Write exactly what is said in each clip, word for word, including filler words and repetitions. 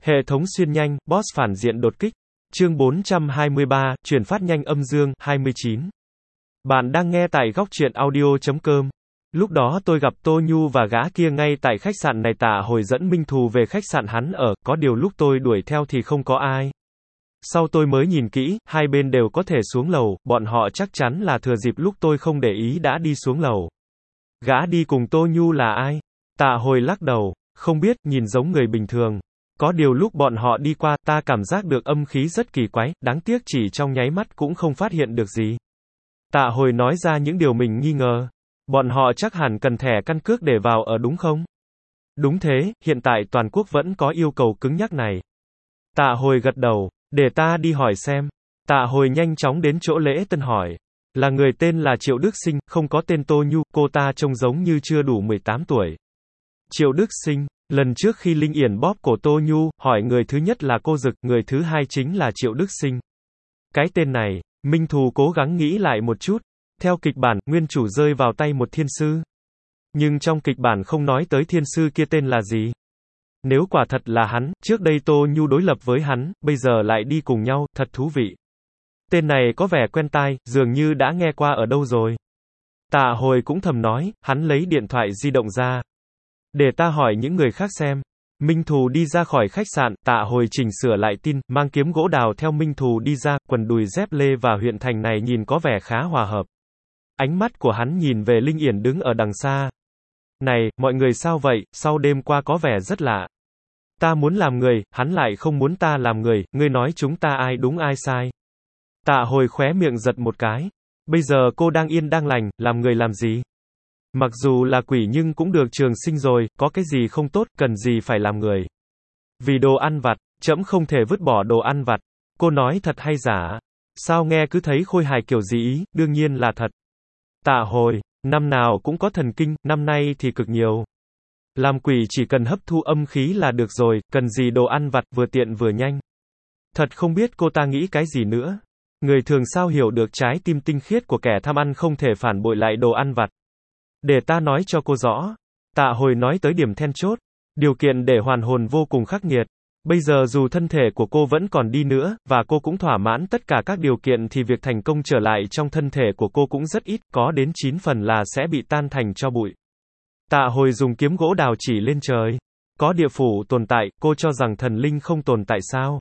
Hệ thống xuyên nhanh, boss phản diện đột kích. Chương bốn trăm hai mươi ba, truyền phát nhanh âm dương, hai mươi chín. Bạn đang nghe tại góc truyện audio chấm com. Lúc đó tôi gặp Tô Nhu và gã kia ngay tại khách sạn này. Tạ Hồi dẫn Minh Thù về khách sạn hắn ở, có điều lúc tôi đuổi theo thì không có ai. Sau tôi mới nhìn kỹ, hai bên đều có thể xuống lầu, bọn họ chắc chắn là thừa dịp lúc tôi không để ý đã đi xuống lầu. Gã đi cùng Tô Nhu là ai? Tạ Hồi lắc đầu, không biết, nhìn giống người bình thường. Có điều lúc bọn họ đi qua, ta cảm giác được âm khí rất kỳ quái, đáng tiếc chỉ trong nháy mắt cũng không phát hiện được gì. Tạ Hồi nói ra những điều mình nghi ngờ. Bọn họ chắc hẳn cần thẻ căn cước để vào ở đúng không? Đúng thế, hiện tại toàn quốc vẫn có yêu cầu cứng nhắc này. Tạ Hồi gật đầu, để ta đi hỏi xem. Tạ Hồi nhanh chóng đến chỗ lễ tân hỏi. Là người tên là Triệu Đức Sinh, không có tên Tô Nhu, cô ta trông giống như chưa đủ mười tám tuổi. Triệu Đức Sinh, lần trước khi Linh Yển bóp cổ Tô Nhu, hỏi người thứ nhất là cô Dực, người thứ hai chính là Triệu Đức Sinh. Cái tên này, Minh Thù cố gắng nghĩ lại một chút. Theo kịch bản, nguyên chủ rơi vào tay một thiên sư. Nhưng trong kịch bản không nói tới thiên sư kia tên là gì. Nếu quả thật là hắn, trước đây Tô Nhu đối lập với hắn, bây giờ lại đi cùng nhau, thật thú vị. Tên này có vẻ quen tai, dường như đã nghe qua ở đâu rồi. Tạ Hồi cũng thầm nói, hắn lấy điện thoại di động ra. Để ta hỏi những người khác xem. Minh Thù đi ra khỏi khách sạn, Tạ Hồi chỉnh sửa lại tin, mang kiếm gỗ đào theo Minh Thù đi ra, quần đùi dép lê và huyện thành này nhìn có vẻ khá hòa hợp. Ánh mắt của hắn nhìn về Linh Yển đứng ở đằng xa. Này, mọi người sao vậy, sau đêm qua có vẻ rất lạ. Ta muốn làm người, hắn lại không muốn ta làm người, ngươi nói chúng ta ai đúng ai sai. Tạ Hồi khóe miệng giật một cái. Bây giờ cô đang yên đang lành, làm người làm gì? Mặc dù là quỷ nhưng cũng được trường sinh rồi, có cái gì không tốt, cần gì phải làm người. Vì đồ ăn vặt, trẫm không thể vứt bỏ đồ ăn vặt. Cô nói thật hay giả? Sao nghe cứ thấy khôi hài kiểu gì ý, đương nhiên là thật. Tạ Hồi, năm nào cũng có thần kinh, năm nay thì cực nhiều. Làm quỷ chỉ cần hấp thu âm khí là được rồi, cần gì đồ ăn vặt, vừa tiện vừa nhanh. Thật không biết cô ta nghĩ cái gì nữa. Người thường sao hiểu được trái tim tinh khiết của kẻ tham ăn không thể phản bội lại đồ ăn vặt. Để ta nói cho cô rõ. Tạ Hồi nói tới điểm then chốt. Điều kiện để hoàn hồn vô cùng khắc nghiệt. Bây giờ dù thân thể của cô vẫn còn đi nữa, và cô cũng thỏa mãn tất cả các điều kiện thì việc thành công trở lại trong thân thể của cô cũng rất ít, có đến chín phần là sẽ bị tan thành tro bụi. Tạ Hồi dùng kiếm gỗ đào chỉ lên trời. Có địa phủ tồn tại, cô cho rằng thần linh không tồn tại sao?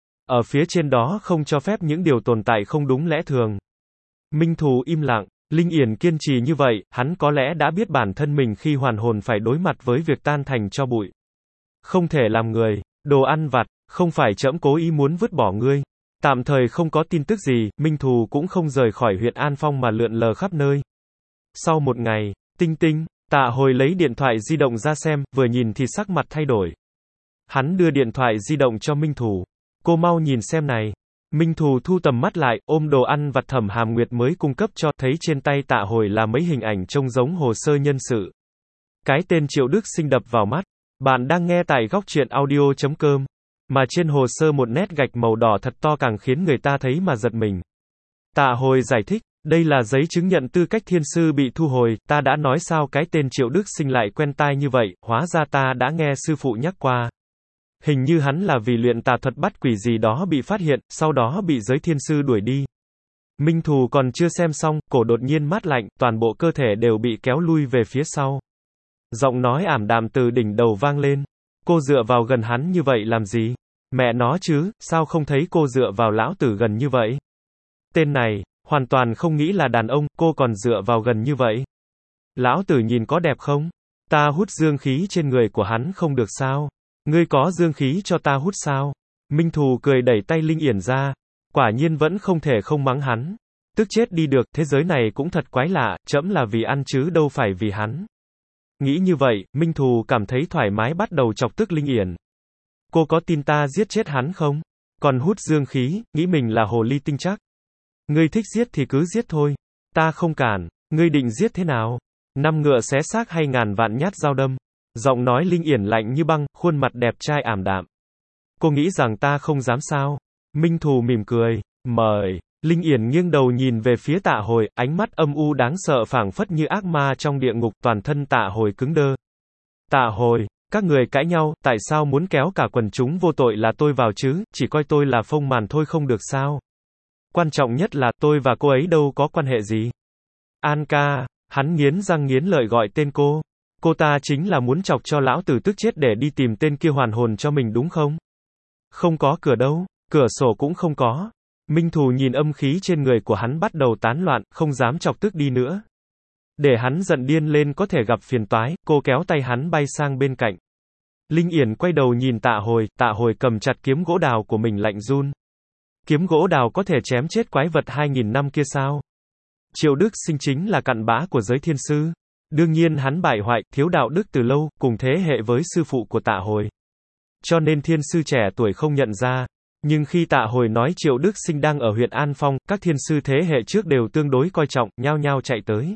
Ở phía trên đó không cho phép những điều tồn tại không đúng lẽ thường. Minh Thù im lặng. Linh Yển kiên trì như vậy, hắn có lẽ đã biết bản thân mình khi hoàn hồn phải đối mặt với việc tan thành tro bụi. Không thể làm người. Đồ ăn vặt, không phải trẫm cố ý muốn vứt bỏ ngươi. Tạm thời không có tin tức gì, Minh Thù cũng không rời khỏi huyện An Phong mà lượn lờ khắp nơi. Sau một ngày, tinh tinh, Tạ Hồi lấy điện thoại di động ra xem, vừa nhìn thì sắc mặt thay đổi. Hắn đưa điện thoại di động cho Minh Thù. Cô mau nhìn xem này. Minh Thù thu tầm mắt lại, ôm đồ ăn vặt Thẩm Hàm Nguyệt mới cung cấp cho, thấy trên tay Tạ Hồi là mấy hình ảnh trông giống hồ sơ nhân sự. Cái tên Triệu Đức Sinh đập vào mắt. Bạn đang nghe tại góc truyện audio chấm com. Mà trên hồ sơ một nét gạch màu đỏ thật to càng khiến người ta thấy mà giật mình. Tạ Hồi giải thích, đây là giấy chứng nhận tư cách thiên sư bị thu hồi, ta đã nói sao cái tên Triệu Đức Sinh lại quen tai như vậy, hóa ra ta đã nghe sư phụ nhắc qua. Hình như hắn là vì luyện tà thuật bắt quỷ gì đó bị phát hiện, sau đó bị giới thiên sư đuổi đi. Minh Thù còn chưa xem xong, cổ đột nhiên mát lạnh, toàn bộ cơ thể đều bị kéo lui về phía sau. Giọng nói ảm đạm từ đỉnh đầu vang lên. Cô dựa vào gần hắn như vậy làm gì? Mẹ nó chứ, sao không thấy cô dựa vào lão tử gần như vậy? Tên này, hoàn toàn không nghĩ là đàn ông, cô còn dựa vào gần như vậy. Lão tử nhìn có đẹp không? Ta hút dương khí trên người của hắn không được sao? Ngươi có dương khí cho ta hút sao? Minh Thù cười đẩy tay Linh Yển ra. Quả nhiên vẫn không thể không mắng hắn. Tức chết đi được, thế giới này cũng thật quái lạ, trẫm là vì ăn chứ đâu phải vì hắn. Nghĩ như vậy, Minh Thù cảm thấy thoải mái bắt đầu chọc tức Linh Yển. Cô có tin ta giết chết hắn không? Còn hút dương khí, nghĩ mình là hồ ly tinh chắc. Ngươi thích giết thì cứ giết thôi. Ta không cản. Ngươi định giết thế nào? Năm ngựa xé xác hay ngàn vạn nhát dao đâm? Giọng nói Linh Yển lạnh như băng, khuôn mặt đẹp trai ảm đạm. Cô nghĩ rằng ta không dám sao? Minh Thù mỉm cười. Mời. Linh Yển nghiêng đầu nhìn về phía Tạ Hồi, ánh mắt âm u đáng sợ phảng phất như ác ma trong địa ngục, toàn thân Tạ Hồi cứng đơ. Tạ Hồi, Các người cãi nhau, tại sao muốn kéo cả quần chúng vô tội là tôi vào chứ, chỉ coi tôi là phông màn thôi không được sao? Quan trọng nhất là, tôi và cô ấy đâu có quan hệ gì. An ca, hắn nghiến răng nghiến lợi gọi tên cô. Cô ta chính là muốn chọc cho lão tử tức chết để đi tìm tên kia hoàn hồn cho mình đúng không? Không có cửa đâu, cửa sổ cũng không có. Minh Thù nhìn âm khí trên người của hắn bắt đầu tán loạn, không dám chọc tức đi nữa. Để hắn giận điên lên có thể gặp phiền toái, cô kéo tay hắn bay sang bên cạnh. Linh Yển quay đầu nhìn Tạ Hồi, Tạ Hồi cầm chặt kiếm gỗ đào của mình lạnh run. Kiếm gỗ đào có thể chém chết quái vật hai nghìn năm kia sao? Triệu Đức Sinh chính là cặn bã của giới thiên sư. Đương nhiên hắn bại hoại, thiếu đạo đức từ lâu, cùng thế hệ với sư phụ của Tạ Hồi. Cho nên thiên sư trẻ tuổi không nhận ra. Nhưng khi Tạ Hồi nói Triệu Đức Sinh đang ở huyện An Phong, các thiên sư thế hệ trước đều tương đối coi trọng, nhao nhao chạy tới.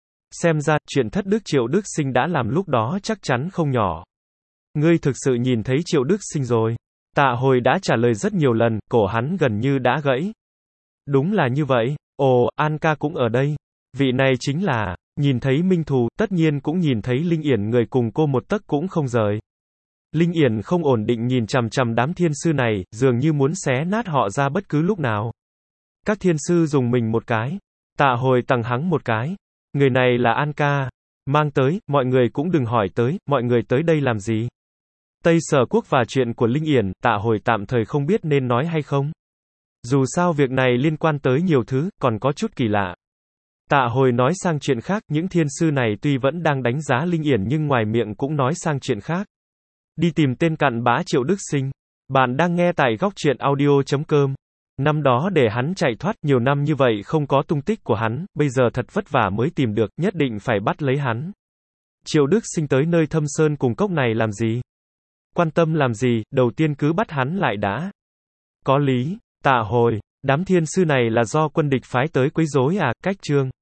Xem ra, chuyện thất đức Triệu Đức Sinh đã làm lúc đó chắc chắn không nhỏ. Ngươi thực sự nhìn thấy Triệu Đức Sinh rồi. Tạ Hồi đã trả lời rất nhiều lần, cổ hắn gần như đã gãy. Đúng là như vậy. Ồ, An ca cũng ở đây. Vị này chính là, nhìn thấy Minh Thù, tất nhiên cũng nhìn thấy Linh Yển người cùng cô một tấc cũng không rời. Linh Yển không ổn định nhìn chằm chằm đám thiên sư này, dường như muốn xé nát họ ra bất cứ lúc nào. Các thiên sư dùng mình một cái. Tạ Hồi tằng hắng một cái. Người này là An ca. Mang tới, mọi người cũng đừng hỏi tới, mọi người tới đây làm gì. Tây Sở Quốc và chuyện của Linh Yển, Tạ Hồi tạm thời không biết nên nói hay không. Dù sao việc này liên quan tới nhiều thứ, còn có chút kỳ lạ. Tạ Hồi nói sang chuyện khác, những thiên sư này tuy vẫn đang đánh giá Linh Yển nhưng ngoài miệng cũng nói sang chuyện khác. Đi tìm tên cặn bã Triệu Đức Sinh. Bạn đang nghe tại góc truyện audio chấm com. Năm đó để hắn chạy thoát, nhiều năm như vậy không có tung tích của hắn, bây giờ thật vất vả mới tìm được, nhất định phải bắt lấy hắn. Triệu Đức Sinh tới nơi thâm sơn cùng cốc này làm gì? Quan tâm làm gì, đầu tiên cứ bắt hắn lại đã. Có lý. Tạ Hồi, đám thiên sư này là do quân địch phái tới quấy rối à, cách chương.